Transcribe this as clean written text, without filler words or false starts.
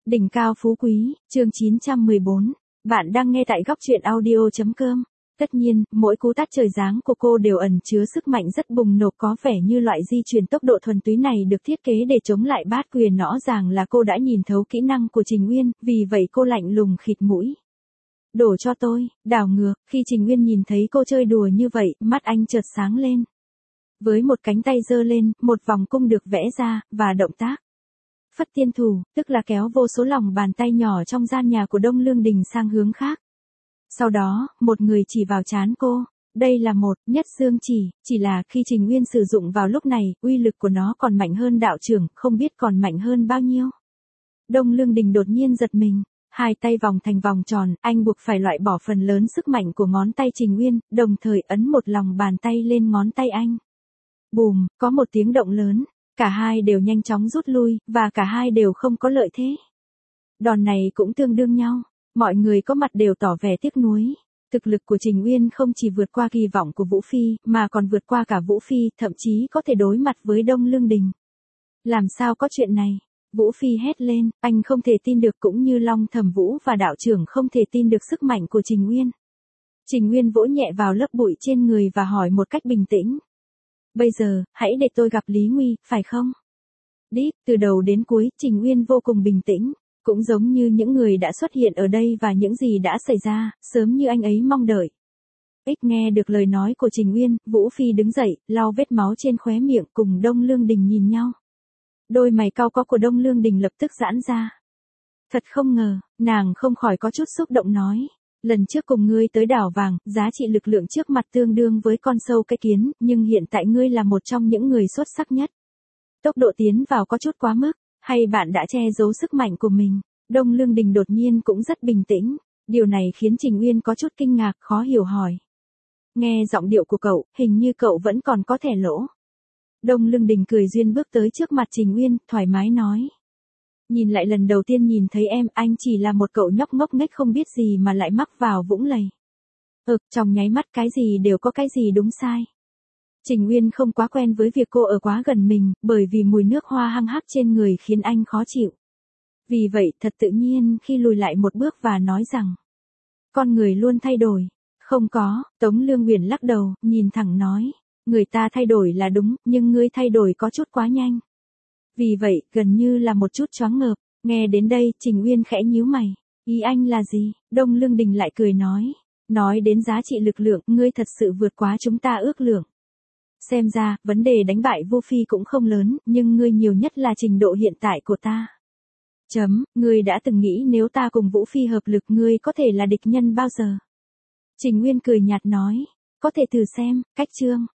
Đỉnh cao phú quý, chương 914. Bạn đang nghe tại góc truyện audio.com. Tất nhiên, mỗi cú tát trời giáng của cô đều ẩn chứa sức mạnh rất bùng nổ, có vẻ như loại di chuyển tốc độ thuần túy này được thiết kế để chống lại bát quyền. Rõ ràng là cô đã nhìn thấu kỹ năng của Trình Uyên, vì vậy cô lạnh lùng khịt mũi. Đổ cho tôi, đảo ngược. Khi Trình Uyên nhìn thấy cô chơi đùa như vậy, mắt anh chợt sáng lên. Với một cánh tay giơ lên, một vòng cung được vẽ ra, và động tác Phất Tiên Thủ, tức là kéo vô số lòng bàn tay nhỏ trong gian nhà của Đông Lương Đình sang hướng khác. Sau đó, một người chỉ vào trán cô. Đây là một nhất dương chỉ là khi Trình Uyên sử dụng vào lúc này, uy lực của nó còn mạnh hơn đạo trưởng, không biết còn mạnh hơn bao nhiêu. Đông Lương Đình đột nhiên giật mình. Hai tay vòng thành vòng tròn, anh buộc phải loại bỏ phần lớn sức mạnh của ngón tay Trình Uyên, đồng thời ấn một lòng bàn tay lên ngón tay anh. Bùm, có một tiếng động lớn. Cả hai đều nhanh chóng rút lui, và cả hai đều không có lợi thế. Đòn này cũng tương đương nhau. Mọi người có mặt đều tỏ vẻ tiếc nuối. Thực lực của Trình Uyên không chỉ vượt qua kỳ vọng của Vũ Phi, mà còn vượt qua cả Vũ Phi, thậm chí có thể đối mặt với Đông Lương Đình. Làm sao có chuyện này? Vũ Phi hét lên, anh không thể tin được, cũng như Long Thẩm Vũ và đạo trưởng không thể tin được sức mạnh của Trình Uyên. Trình Uyên vỗ nhẹ vào lớp bụi trên người và hỏi một cách bình tĩnh. Bây giờ, hãy để tôi gặp Lý Nguy, phải không? Đít, từ đầu đến cuối, Trình Uyên vô cùng bình tĩnh, cũng giống như những người đã xuất hiện ở đây và những gì đã xảy ra, sớm như anh ấy mong đợi. Ít nghe được lời nói của Trình Uyên, Vũ Phi đứng dậy, lau vết máu trên khóe miệng, cùng Đông Lương Đình nhìn nhau. Đôi mày cau có của Đông Lương Đình lập tức giãn ra. Thật không ngờ, nàng không khỏi có chút xúc động nói. Lần trước cùng ngươi tới đảo vàng, giá trị lực lượng trước mặt tương đương với con sâu cái kiến, nhưng hiện tại ngươi là một trong những người xuất sắc nhất. Tốc độ tiến vào có chút quá mức, hay bạn đã che giấu sức mạnh của mình? Đông Lương Đình đột nhiên cũng rất bình tĩnh, điều này khiến Trình Uyên có chút kinh ngạc, khó hiểu hỏi. Nghe giọng điệu của cậu, hình như cậu vẫn còn có thẻ lỗ. Đông Lương Đình cười duyên bước tới trước mặt Trình Uyên, thoải mái nói. Nhìn lại lần đầu tiên nhìn thấy em, anh chỉ là một cậu nhóc ngốc nghếch không biết gì mà lại mắc vào vũng lầy. Trong nháy mắt cái gì đều có cái gì đúng sai. Trình Uyên không quá quen với việc cô ở quá gần mình, bởi vì mùi nước hoa hăng hắc trên người khiến anh khó chịu. Vì vậy, thật tự nhiên khi lùi lại một bước và nói rằng, con người luôn thay đổi. Không có, Tống Lương Uyển lắc đầu, nhìn thẳng nói, người ta thay đổi là đúng, nhưng ngươi thay đổi có chút quá nhanh. Vì vậy, gần như là một chút choáng ngợp. Nghe đến đây, Trình Uyên khẽ nhíu mày. Ý anh là gì? Đông Lương Đình lại cười nói. Nói đến giá trị lực lượng, ngươi thật sự vượt quá chúng ta ước lượng. Xem ra, vấn đề đánh bại Vô Phi cũng không lớn, nhưng ngươi nhiều nhất là trình độ hiện tại của ta. Ngươi đã từng nghĩ nếu ta cùng Vũ Phi hợp lực ngươi có thể là địch nhân bao giờ? Trình Uyên cười nhạt nói. Có thể thử xem, cách chương.